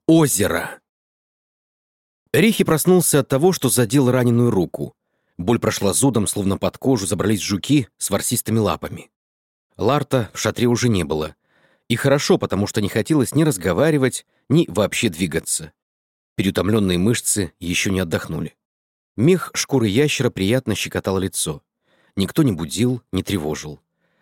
Озеро. Рихи проснулся от того, что задел раненую руку. Боль прошла зудом, словно под кожу забрались жуки с ворсистыми лапами. Ларта в шатре уже не было. И хорошо, потому что не хотелось ни разговаривать, ни вообще двигаться. Переутомленные мышцы еще не отдохнули. Мех шкуры ящера приятно щекотал лицо. Никто не будил, не тревожил.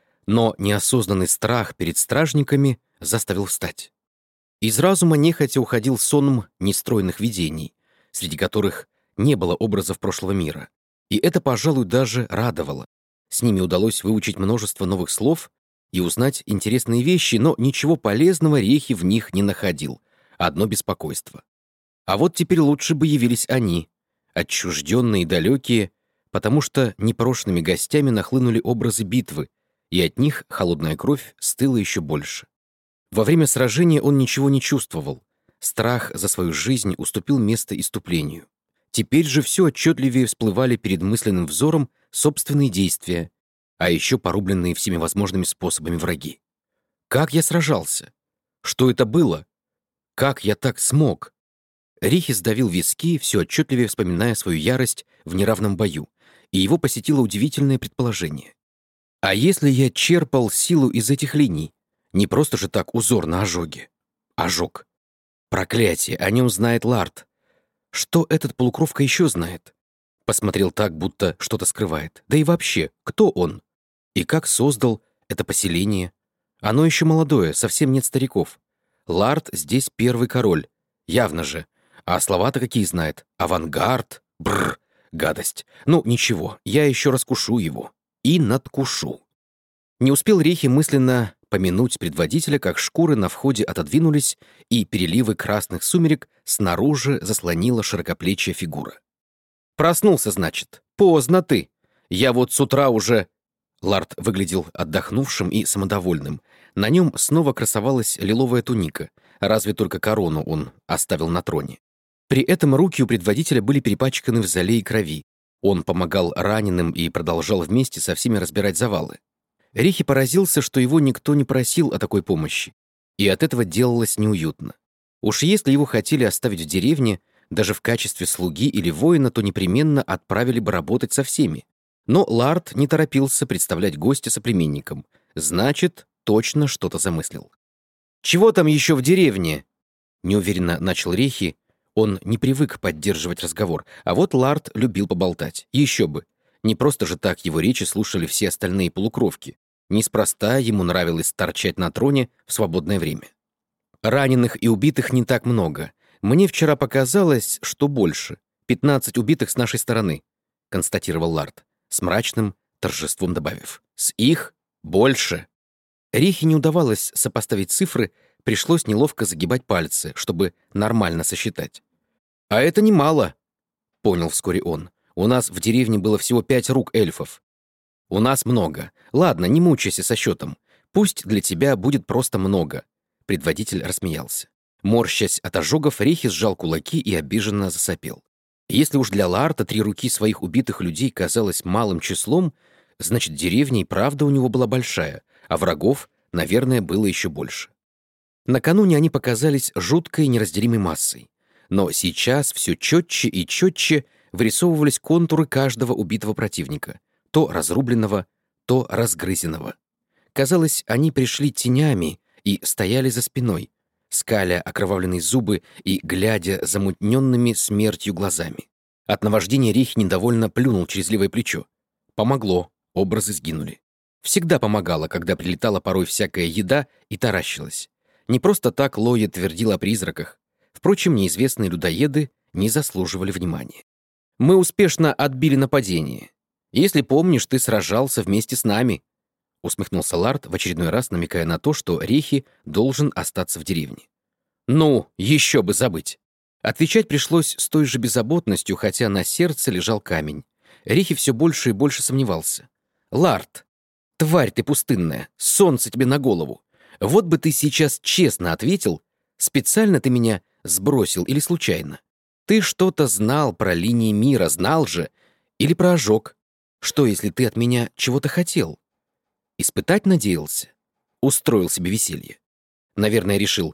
Но неосознанный страх перед стражниками заставил встать. Из разума нехотя уходил сон нестройных видений, среди которых не было образов прошлого мира. И это, пожалуй, даже радовало. С ними удалось выучить множество новых слов и узнать интересные вещи, но ничего полезного Рехи в них не находил. Одно беспокойство. А вот теперь лучше бы явились они, отчужденные и далекие, потому что непрошенными гостями нахлынули образы битвы, и от них холодная кровь стыла еще больше. Во время сражения он ничего не чувствовал. Страх за свою жизнь уступил место исступлению. Теперь же все отчетливее всплывали перед мысленным взором собственные действия, а еще порубленные всеми возможными способами враги. Как я сражался? Что это было? Как я так смог? Рихи сдавил виски, все отчетливее вспоминая свою ярость в неравном бою, и его посетило удивительное предположение. А если я черпал силу из этих линий? Не просто же так узор на ожоге. Ожог. Проклятие, о нем знает Ларт. Что этот полукровка еще знает? Посмотрел так, будто что-то скрывает. Да и вообще, кто он? И как создал это поселение? Оно еще молодое, совсем нет стариков. Ларт здесь первый король. Явно же. А слова-то какие знает? Авангард. Бррр. Гадость. Ну, ничего, я еще раскушу его. И надкушу. Не успел Рехи мысленно помянуть предводителя, как шкуры на входе отодвинулись, и переливы красных сумерек снаружи заслонила широкоплечья фигура. «Проснулся, значит? Поздно ты. Я вот с утра уже...» Ларт выглядел отдохнувшим и самодовольным. На нем снова красовалась лиловая туника, разве только корону он оставил на троне. При этом руки у предводителя были перепачканы в золе и крови. Он помогал раненым и продолжал вместе со всеми разбирать завалы. Рихи поразился, что его никто не просил о такой помощи, и от этого делалось неуютно. Уж если его хотели оставить в деревне, даже в качестве слуги или воина, то непременно отправили бы работать со всеми. Но Ларт не торопился представлять гостя соплеменникам. Значит, точно что-то замыслил. «Чего там еще в деревне?» Неуверенно начал Рехи. Он не привык поддерживать разговор, а вот Ларт любил поболтать. Еще бы. Не просто же так его речи слушали все остальные полукровки. Неспроста ему нравилось торчать на троне в свободное время. Раненых и убитых не так много. Мне вчера показалось, что больше. 15 убитых с нашей стороны, констатировал Ларт, с мрачным торжеством добавив. С их больше. Рихи не удавалось сопоставить цифры, пришлось неловко загибать пальцы, чтобы нормально сосчитать. «А это немало», — понял вскоре он. «У нас в деревне было всего 5 рук эльфов. У нас много. Ладно, не мучайся со счетом. Пусть для тебя будет просто много». Предводитель рассмеялся. Морщась от ожогов, Рихи сжал кулаки и обиженно засопел. Если уж для Ларта 3 руки своих убитых людей казалось малым числом, значит, деревня и правда у него была большая, а врагов, наверное, было еще больше. Накануне они показались жуткой неразделимой массой. Но сейчас все четче и четче вырисовывались контуры каждого убитого противника, то разрубленного, то разгрызенного. Казалось, они пришли тенями и стояли за спиной, скаля окровавленные зубы и глядя замутненными смертью глазами. От наваждения Рихи недовольно плюнул через левое плечо. Помогло, образы сгинули. Всегда помогало, когда прилетала порой всякая еда и таращилась. Не просто так Лоя твердила о призраках. Впрочем, неизвестные людоеды не заслуживали внимания. «Мы успешно отбили нападение. Если помнишь, ты сражался вместе с нами», — усмехнулся Ларт, в очередной раз намекая на то, что Рехи должен остаться в деревне. «Ну, еще бы забыть». Отвечать пришлось с той же беззаботностью, хотя на сердце лежал камень. Рехи все больше и больше сомневался. «Ларт, тварь ты пустынная, солнце тебе на голову. Вот бы ты сейчас честно ответил, специально ты меня сбросил или случайно? Ты что-то знал про линии мира, знал же? Или про ожог? Что, если ты от меня чего-то хотел? Испытать надеялся? Устроил себе веселье. Наверное, решил,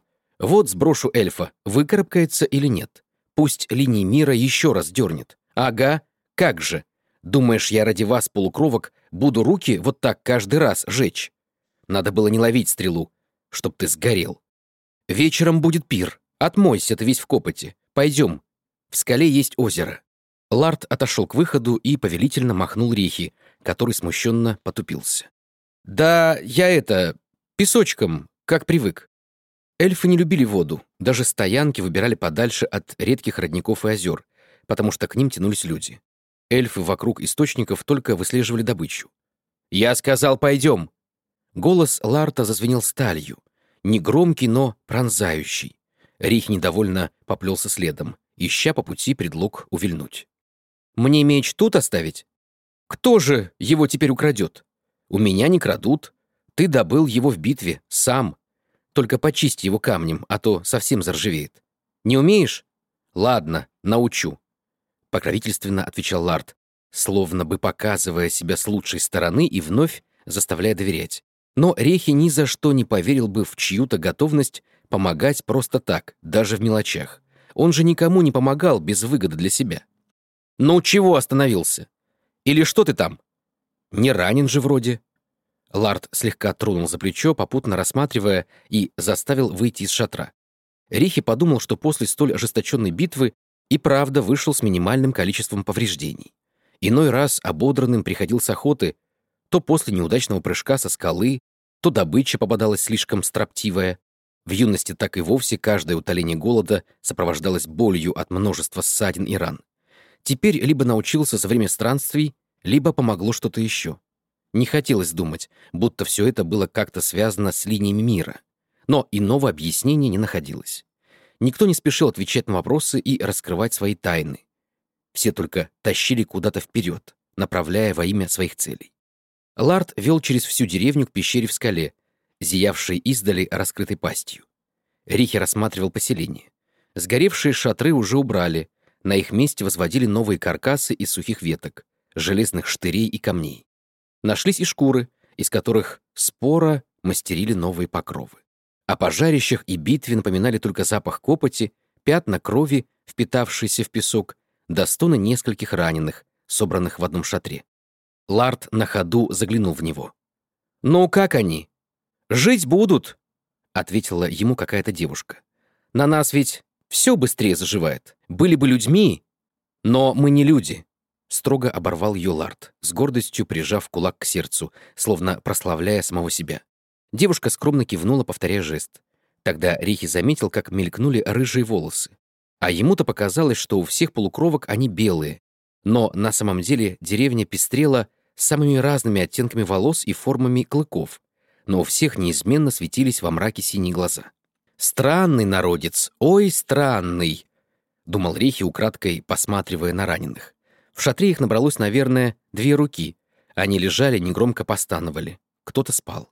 Вот сброшу эльфа, выкарабкается или нет. Пусть линии мира еще раз дернет. Ага, как же. Думаешь, я ради вас, полукровок, буду руки вот так каждый раз жечь? Надо было не ловить стрелу, чтоб ты сгорел. Вечером будет пир. Отмойся ты весь в копоти. Пойдем. В скале есть озеро. Ларт отошел к выходу и повелительно махнул Рихи, который смущенно потупился. «Да я песочком, как привык». Эльфы не любили воду, даже стоянки выбирали подальше от редких родников и озер, потому что к ним тянулись люди. Эльфы вокруг источников только выслеживали добычу. «Я сказал, пойдем!» Голос Ларта зазвенел сталью, негромкий, но пронзающий. Рих недовольно поплелся следом, ища по пути предлог увильнуть. «Мне меч тут оставить? Кто же его теперь украдет? У меня не крадут. Ты добыл его в битве, сам. Только почисти его камнем, а то совсем заржавеет. Не умеешь? Ладно, научу», — покровительственно отвечал Ларт, словно бы показывая себя с лучшей стороны и вновь заставляя доверять. Но Рехи ни за что не поверил бы в чью-то готовность помогать просто так, даже в мелочах. Он же никому не помогал без выгоды для себя. «Ну чего остановился? Или что ты там? Не ранен же вроде». Ларт слегка тронул за плечо, попутно рассматривая, и заставил выйти из шатра. Рихи подумал, что после столь ожесточенной битвы и правда вышел с минимальным количеством повреждений. Иной раз ободранным приходил с охоты, то после неудачного прыжка со скалы, то добыча попадалась слишком строптивая. В юности так и вовсе каждое утоление голода сопровождалось болью от множества ссадин и ран. Теперь либо научился за время странствий, либо помогло что-то еще. Не хотелось думать, будто все это было как-то связано с линиями мира. Но иного объяснения не находилось. Никто не спешил отвечать на вопросы и раскрывать свои тайны. Все только тащили куда-то вперед, направляя во имя своих целей. Ларт вел через всю деревню к пещере в скале, зиявшей издали раскрытой пастью. Рихи рассматривал поселение. Сгоревшие шатры уже убрали, на их месте возводили новые каркасы из сухих веток, железных штырей и камней. Нашлись и шкуры, из которых споро мастерили новые покровы. О пожарищах и битве напоминали только запах копоти, пятна крови, впитавшиеся в песок, да стоны нескольких раненых, собранных в одном шатре. Ларт на ходу заглянул в него. «Ну, как они?» «Жить будут», — ответила ему какая-то девушка. «На нас ведь все быстрее заживает. Были бы людьми, но мы не люди». Строго оборвал ее Ларт, с гордостью прижав кулак к сердцу, словно прославляя самого себя. Девушка скромно кивнула, повторяя жест. Тогда Рихи заметил, как мелькнули рыжие волосы. А ему-то показалось, что у всех полукровок они белые. Но на самом деле деревня пестрела самыми разными оттенками волос и формами клыков. Но у всех неизменно светились во мраке синие глаза. «Странный народец, ой, странный!» — думал Рихи, украдкой посматривая на раненых. В шатре их набралось, наверное, 2 руки. Они лежали, негромко постановали. Кто-то спал.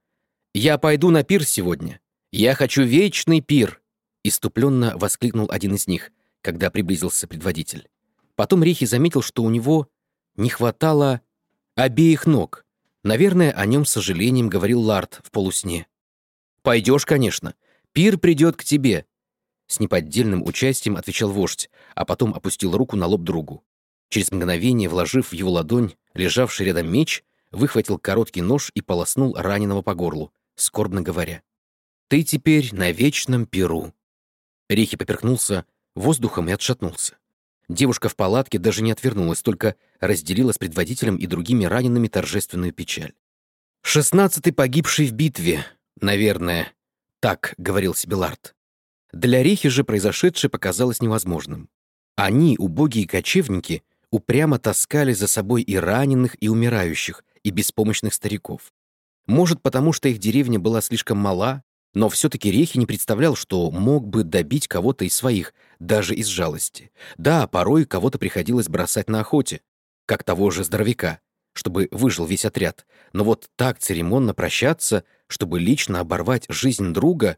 «Я пойду на пир сегодня. Я хочу вечный пир!» — исступленно воскликнул один из них, когда приблизился предводитель. Потом Рихи заметил, что у него не хватало обеих ног. Наверное, о нем с сожалением говорил Ларт в полусне. «Пойдешь, конечно. Пир придет к тебе!» С неподдельным участием отвечал вождь, а потом опустил руку на лоб другу. Через мгновение, вложив в его ладонь лежавший рядом меч, выхватил короткий нож и полоснул раненого по горлу, скорбно говоря: «Ты теперь на вечном пиру». Рихи поперхнулся воздухом и отшатнулся. Девушка в палатке даже не отвернулась, только разделила с предводителем и другими ранеными торжественную печаль. 16-й погибший в битве, наверное, так говорил себе Ларт. Для Рихи же произошедшее показалось невозможным. Они, убогие кочевники, упрямо таскали за собой и раненых, и умирающих, и беспомощных стариков. Может, потому что их деревня была слишком мала, но все-таки Рехи не представлял, что мог бы добить кого-то из своих, даже из жалости. Да, порой кого-то приходилось бросать на охоте, как того же здоровяка, чтобы выжил весь отряд. Но вот так церемонно прощаться, чтобы лично оборвать жизнь друга...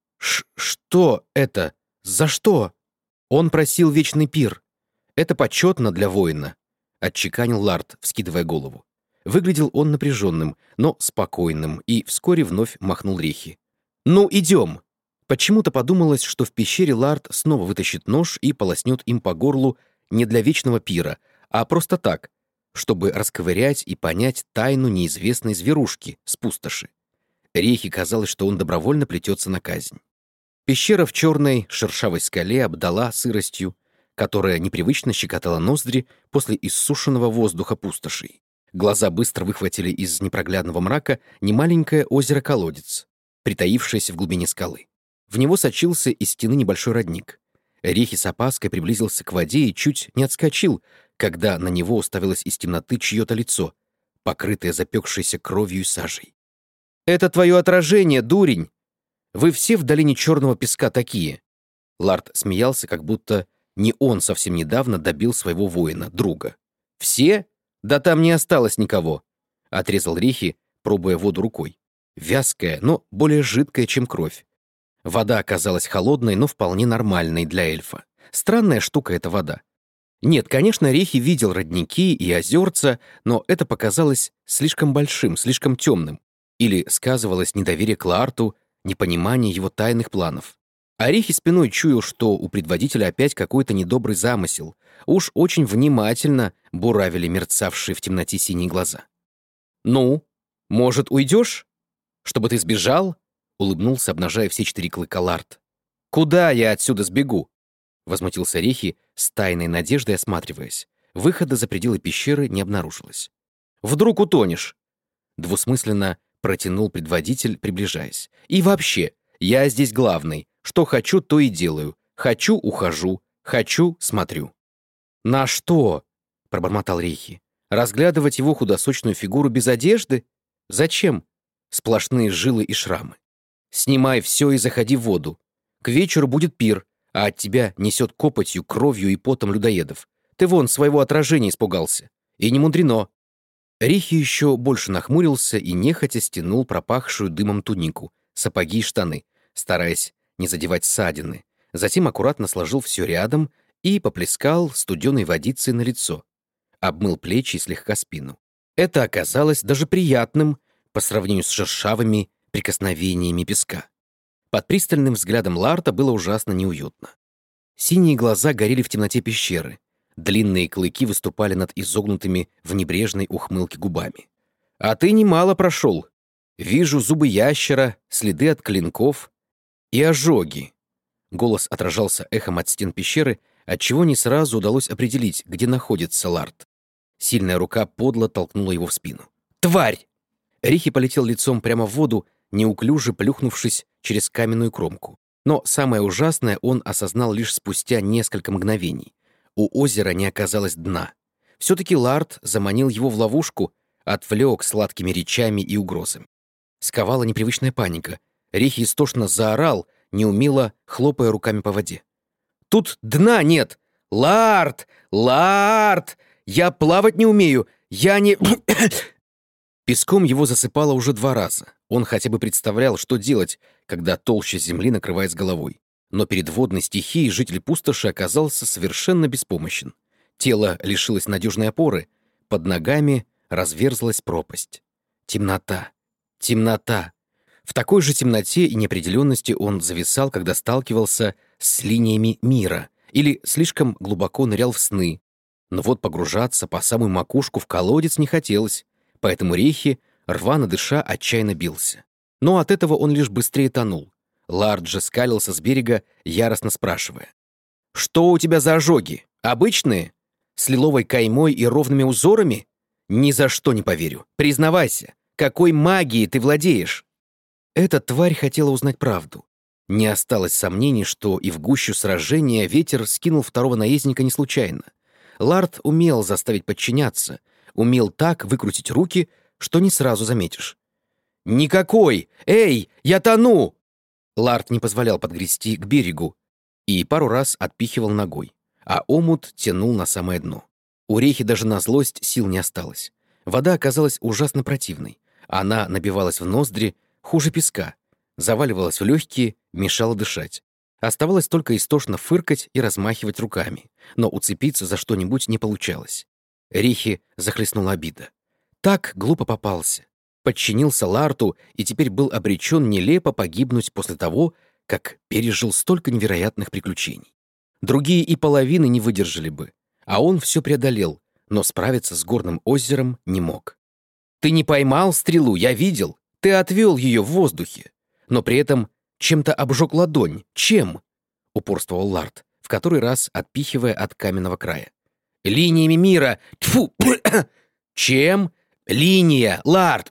Что это? За что? Он просил вечный пир. Это почетно для воина, — отчеканил Ларт, вскидывая голову. Выглядел он напряженным, но спокойным, и вскоре вновь махнул Рихи. «Ну, идем! Почему-то подумалось, что в пещере Ларт снова вытащит нож и полоснет им по горлу не для вечного пира, а просто так, чтобы расковырять и понять тайну неизвестной зверушки с пустоши. Рейхе казалось, что он добровольно плетется на казнь. Пещера в черной шершавой скале обдала сыростью, которая непривычно щекотала ноздри после иссушенного воздуха пустошей. Глаза быстро выхватили из непроглядного мрака немаленькое озеро-колодец, притаившееся в глубине скалы. В него сочился из стены небольшой родник. Рейхи с опаской приблизился к воде и чуть не отскочил, когда на него уставилось из темноты чье-то лицо, покрытое запекшейся кровью и сажей. «Это твое отражение, дурень! Вы все в долине черного песка такие!» Ларт смеялся, как будто не он совсем недавно добил своего воина, друга. «Все? Да там не осталось никого!» — отрезал Рейхи, пробуя воду рукой. Вязкая, но более жидкая, чем кровь. Вода оказалась холодной, но вполне нормальной для эльфа. Странная штука эта вода. Нет, конечно, Рейхи видел родники и озерца, но это показалось слишком большим, слишком темным. Или сказывалось недоверие к Ларту, непонимание его тайных планов. А Рейхи спиной чуял, что у предводителя опять какой-то недобрый замысел. Уж очень внимательно буравили мерцавшие в темноте синие глаза. «Ну, может, уйдешь? Чтобы ты сбежал?» — улыбнулся, обнажая все 4 клыка Ларт. «Куда я отсюда сбегу?» — возмутился Рейхи, с тайной надеждой осматриваясь. Выхода за пределы пещеры не обнаружилось. «Вдруг утонешь?» — двусмысленно протянул предводитель, приближаясь. «И вообще, я здесь главный. Что хочу, то и делаю. Хочу — ухожу. Хочу — смотрю». «На что?» — пробормотал Рейхи. «Разглядывать его худосочную фигуру без одежды? Зачем? Сплошные жилы и шрамы. Снимай все и заходи в воду. К вечеру будет пир, а от тебя несет копотью, кровью и потом людоедов. Ты вон своего отражения испугался. И не мудрено». Рейхи еще больше нахмурился и нехотя стянул пропахшую дымом тунику, сапоги и штаны, стараясь не задевать ссадины. Затем аккуратно сложил все рядом и поплескал студеной водицей на лицо. Обмыл плечи и слегка спину. Это оказалось даже приятным по сравнению с шершавыми прикосновениями песка. Под пристальным взглядом Ларта было ужасно неуютно. Синие глаза горели в темноте пещеры. Длинные клыки выступали над изогнутыми в небрежной ухмылке губами. «А ты немало прошел. Вижу зубы ящера, следы от клинков и ожоги». Голос отражался эхом от стен пещеры, отчего не сразу удалось определить, где находится Ларт. Сильная рука подло толкнула его в спину. «Тварь!» Рихи полетел лицом прямо в воду, неуклюже плюхнувшись через каменную кромку. Но самое ужасное он осознал лишь спустя несколько мгновений. У озера не оказалось дна. Все-таки Ларт заманил его в ловушку, отвлек сладкими речами и угрозами. Сковала непривычная паника. Рихи истошно заорал, неумело хлопая руками по воде. «Тут дна нет! Ларт! Ларт! Я плавать не умею! Я не...» Песком его засыпало уже 2 раза. Он хотя бы представлял, что делать, когда толща земли накрывает с головой. Но перед водной стихией житель пустоши оказался совершенно беспомощен. Тело лишилось надежной опоры, под ногами разверзлась пропасть. Темнота. Темнота. В такой же темноте и неопределенности он зависал, когда сталкивался с линиями мира или слишком глубоко нырял в сны. Но вот погружаться по самую макушку в колодец не хотелось, поэтому Рейхи, рвано дыша, отчаянно бился. Но от этого он лишь быстрее тонул. Ларт же скалился с берега, яростно спрашивая. «Что у тебя за ожоги? Обычные? С лиловой каймой и ровными узорами? Ни за что не поверю. Признавайся, какой магией ты владеешь?» Эта тварь хотела узнать правду. Не осталось сомнений, что и в гущу сражения ветер скинул второго наездника не случайно. Ларт умел заставить подчиняться, умел так выкрутить руки, что не сразу заметишь. «Никакой! Эй, я тону!» Ларт не позволял подгрести к берегу и пару раз отпихивал ногой, а омут тянул на самое дно. У Рейхи даже на злость сил не осталось. Вода оказалась ужасно противной. Она набивалась в ноздри хуже песка, заваливалась в легкие, мешала дышать. Оставалось только истошно фыркать и размахивать руками, но уцепиться за что-нибудь не получалось. Рейхи захлестнула обида. Так глупо попался. Подчинился Ларту и теперь был обречен нелепо погибнуть после того, как пережил столько невероятных приключений. Другие и половины не выдержали бы, а он все преодолел, но справиться с горным озером не мог. «Ты не поймал стрелу, я видел. Ты отвел ее в воздухе. Но при этом чем-то обжег ладонь. Чем?» — упорствовал Ларт, в который раз отпихивая от каменного края. «Линиями мира! Тьфу! Чем? Линия! Ларт!»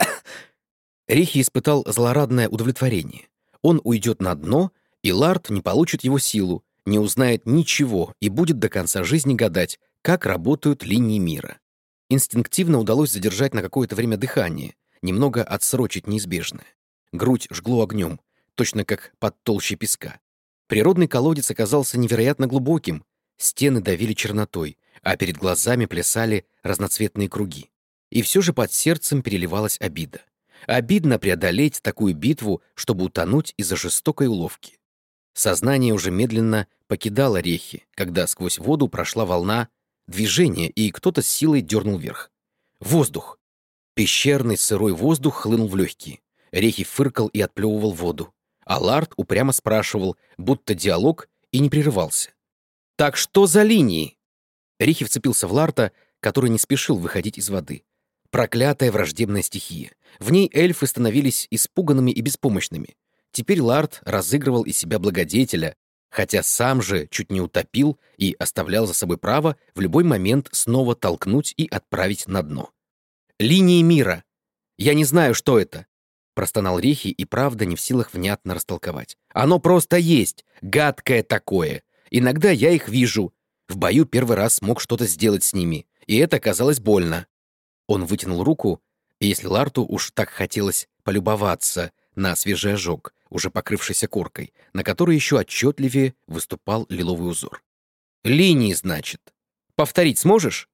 Рихи испытал злорадное удовлетворение. Он уйдет на дно, и Ларт не получит его силу, не узнает ничего и будет до конца жизни гадать, как работают линии мира. Инстинктивно удалось задержать на какое-то время дыхание, немного отсрочить неизбежное. Грудь жгло огнем, точно как под толщей песка. Природный колодец оказался невероятно глубоким, стены давили чернотой, а перед глазами плясали разноцветные круги. И все же под сердцем переливалась обида. Обидно преодолеть такую битву, чтобы утонуть из-за жестокой уловки. Сознание уже медленно покидало рехи, когда сквозь воду прошла волна движения, и кто-то с силой дернул вверх. Воздух! Пещерный сырой воздух хлынул в легкие. Рехи фыркал и отплевывал воду. А Ларт упрямо спрашивал, будто диалог, и не прерывался. «Так что за линии?» Рихи вцепился в Ларта, который не спешил выходить из воды. Проклятая враждебная стихия. В ней эльфы становились испуганными и беспомощными. Теперь Ларт разыгрывал из себя благодетеля, хотя сам же чуть не утопил и оставлял за собой право в любой момент снова толкнуть и отправить на дно. «Линии мира! Я не знаю, что это!» Простонал Рихи и правда не в силах внятно растолковать. «Оно просто есть! Гадкое такое! Иногда я их вижу. В бою первый раз смог что-то сделать с ними, и это казалось больно». Он вытянул руку, и если Ларту уж так хотелось полюбоваться на свежий ожог, уже покрывшийся коркой, на которой еще отчетливее выступал лиловый узор. «Линии, значит. Повторить сможешь?»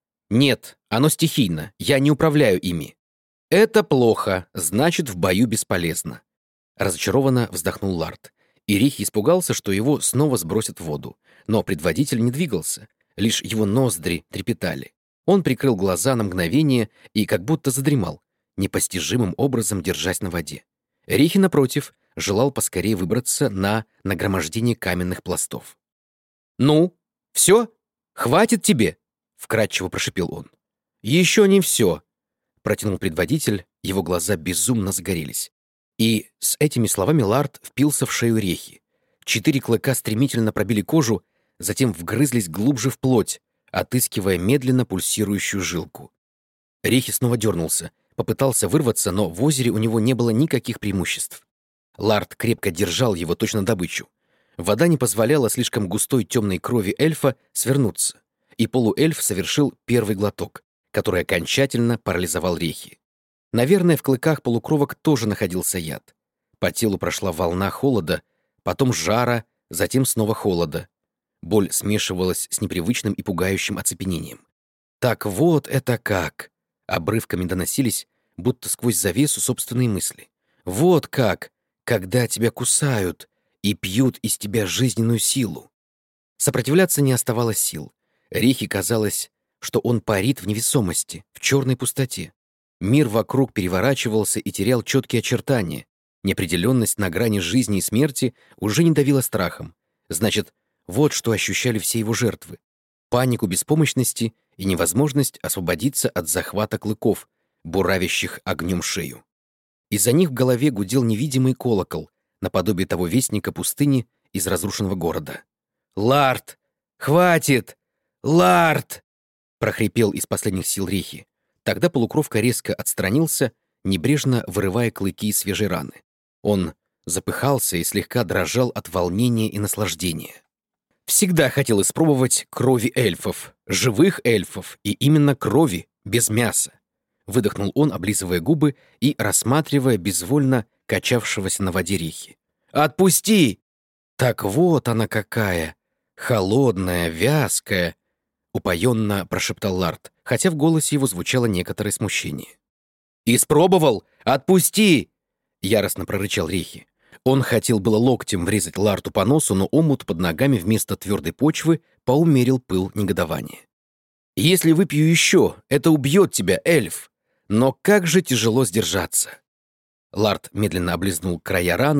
«Нет, оно стихийно, я не управляю ими». «Это плохо, значит, в бою бесполезно». Разочарованно вздохнул Ларт. И Рихи испугался, что его снова сбросят в воду. Но предводитель не двигался, лишь его ноздри трепетали. Он прикрыл глаза на мгновение и как будто задремал, непостижимым образом держась на воде. Рихи, напротив, желал поскорее выбраться на нагромождение каменных пластов. «Ну, все? Хватит тебе?» — вкратчиво прошипел он. «Еще не все», — протянул предводитель, его глаза безумно загорелись. И с этими словами Ларт впился в шею Рехи. 4 клыка стремительно пробили кожу, затем вгрызлись глубже в плоть, отыскивая медленно пульсирующую жилку. Рехи снова дернулся, попытался вырваться, но в озере у него не было никаких преимуществ. Ларт крепко держал его точно добычу. Вода не позволяла слишком густой темной крови эльфа свернуться, и полуэльф совершил первый глоток, который окончательно парализовал Рехи. Наверное, в клыках полукровок тоже находился яд. По телу прошла волна холода, потом жара, затем снова холода. Боль смешивалась с непривычным и пугающим оцепенением. «Так вот это как!» Обрывками доносились, будто сквозь завесу собственные мысли. «Вот как! Когда тебя кусают и пьют из тебя жизненную силу!» Сопротивляться не оставалось сил. Рихи казалось, что он парит в невесомости, в черной пустоте. Мир вокруг переворачивался и терял четкие очертания. Неопределенность на грани жизни и смерти уже не давила страхом. Значит, вот что ощущали все его жертвы. Панику беспомощности и невозможность освободиться от захвата клыков, буравящих огнем шею. Из-за них в голове гудел невидимый колокол, наподобие того вестника пустыни из разрушенного города. «Ларт! Хватит! Ларт!» — прохрипел из последних сил Рихи. Тогда полукровка резко отстранился, небрежно вырывая клыки из свежей раны. Он запыхался и слегка дрожал от волнения и наслаждения. Всегда хотел испробовать крови эльфов, живых эльфов, и именно крови, без мяса. Выдохнул он, облизывая губы и рассматривая безвольно качавшегося на воде Рихи. «Отпусти!» «Так вот она какая! Холодная, вязкая!» — упоенно прошептал Ларт, хотя в голосе его звучало некоторое смущение. «Испробовал? Отпусти!» — яростно прорычал Рихи. Он хотел было локтем врезать Ларту по носу, но омут под ногами вместо твердой почвы поумерил пыл негодования. «Если выпью еще, это убьет тебя, эльф! Но как же тяжело сдержаться!» Ларт медленно облизнул края раны,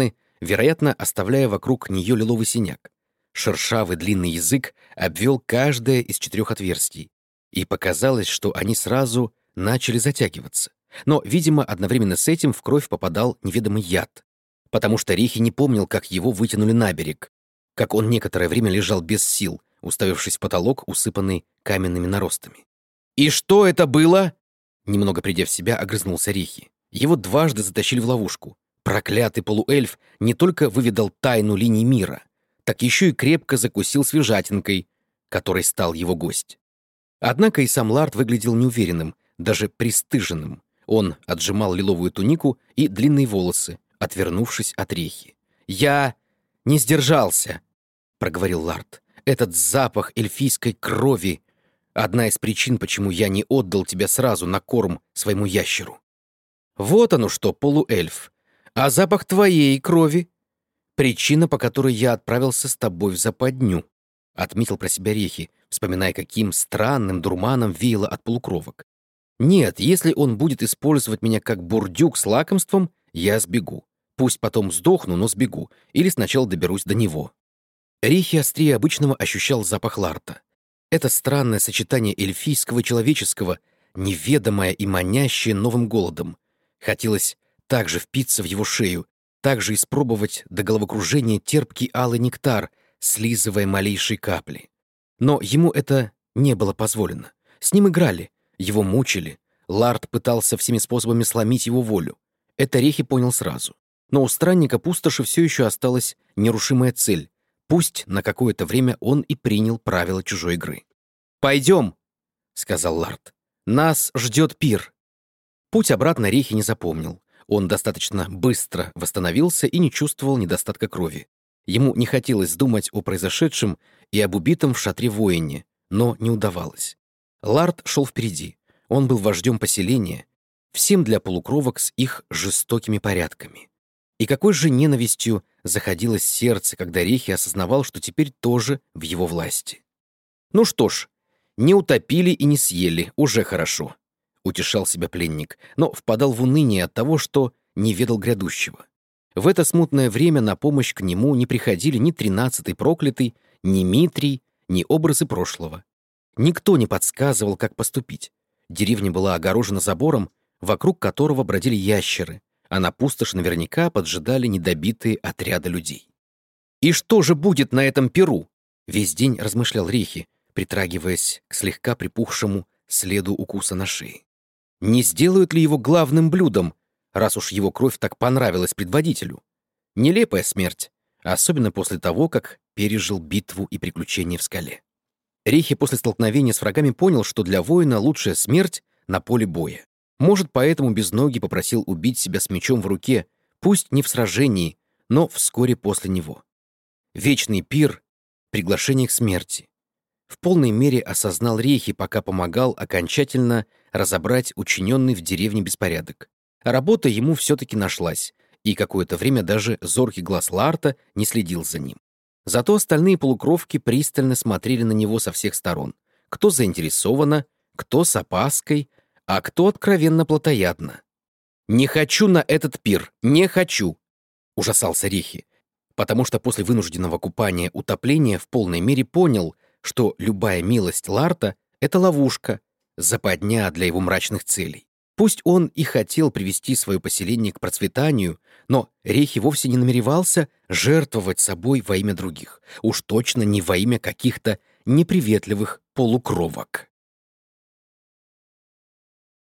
вероятно, оставляя вокруг нее лиловый синяк. Шершавый длинный язык обвел каждое из 4 отверстий, и показалось, что они сразу начали затягиваться. Но, видимо, одновременно с этим в кровь попадал неведомый яд, потому что Рихи не помнил, как его вытянули на берег, как он некоторое время лежал без сил, уставившись в потолок, усыпанный каменными наростами. «И что это было?» Немного придя в себя, огрызнулся Рихи. Его дважды затащили в ловушку. Проклятый полуэльф не только выведал тайну линий мира, так еще и крепко закусил свежатинкой, которой стал его гость. Однако и сам Ларт выглядел неуверенным, даже пристыженным. Он отжимал лиловую тунику и длинные волосы, отвернувшись от Рихи. «Я не сдержался», — проговорил Ларт. «Этот запах эльфийской крови — одна из причин, почему я не отдал тебя сразу на корм своему ящеру». «Вот оно что, полуэльф. А запах твоей крови — причина, по которой я отправился с тобой в западню», — отметил про себя Рихи, вспоминая, каким странным дурманом веяло от полукровок. «Нет, если он будет использовать меня как бурдюк с лакомством, я сбегу. Пусть потом сдохну, но сбегу, или сначала доберусь до него». Рихи острее обычного ощущал запах Ларта. Это странное сочетание эльфийского и человеческого, неведомое и манящее новым голодом. Хотелось также впиться в его шею, также испробовать до головокружения терпкий алый нектар, слизывая малейшие капли. Но ему это не было позволено. С ним играли, его мучили. Ларт пытался всеми способами сломить его волю. Это Рихи понял сразу. Но у странника пустоши все еще осталась нерушимая цель. Пусть на какое-то время он и принял правила чужой игры. «Пойдем», — сказал Ларт. «Нас ждет пир». Путь обратно Рихи не запомнил. Он достаточно быстро восстановился и не чувствовал недостатка крови. Ему не хотелось думать о произошедшем и об убитом в шатре воине, но не удавалось. Ларт шел впереди. Он был вождем поселения, всем для полукровок с их жестокими порядками. И какой же ненавистью заходилось сердце, когда Рихи осознавал, что теперь тоже в его власти. «Ну что ж, не утопили и не съели, уже хорошо», — утешал себя пленник, но впадал в уныние от того, что не ведал грядущего. В это смутное время на помощь к нему не приходили ни 13-й проклятый, ни Митрий, ни образы прошлого. Никто не подсказывал, как поступить. Деревня была огорожена забором, вокруг которого бродили ящеры, а на пустошь наверняка поджидали недобитые отряды людей. «И что же будет на этом пиру?» — весь день размышлял Рихи, притрагиваясь к слегка припухшему следу укуса на шее. Не сделают ли его главным блюдом, раз уж его кровь так понравилась предводителю? Нелепая смерть, особенно после того, как пережил битву и приключения в скале. Рихи после столкновения с врагами понял, что для воина лучшая смерть на поле боя. Может, поэтому Безногий попросил убить себя с мечом в руке, пусть не в сражении, но вскоре после него. Вечный пир — приглашение к смерти. В полной мере осознал Рихи, пока помогал окончательно разобрать учиненный в деревне беспорядок. Работа ему все-таки нашлась, и какое-то время даже зоркий глаз Ларта не следил за ним. Зато остальные полукровки пристально смотрели на него со всех сторон. Кто заинтересованно, кто с опаской, а кто откровенно плотоядно. «Не хочу на этот пир, не хочу!» — ужасался Рихи, потому что после вынужденного купания утопления в полной мере понял, что любая милость Ларта — это ловушка, западня для его мрачных целей. Пусть он и хотел привести свое поселение к процветанию, но Рихи вовсе не намеревался жертвовать собой во имя других, уж точно не во имя каких-то неприветливых полукровок.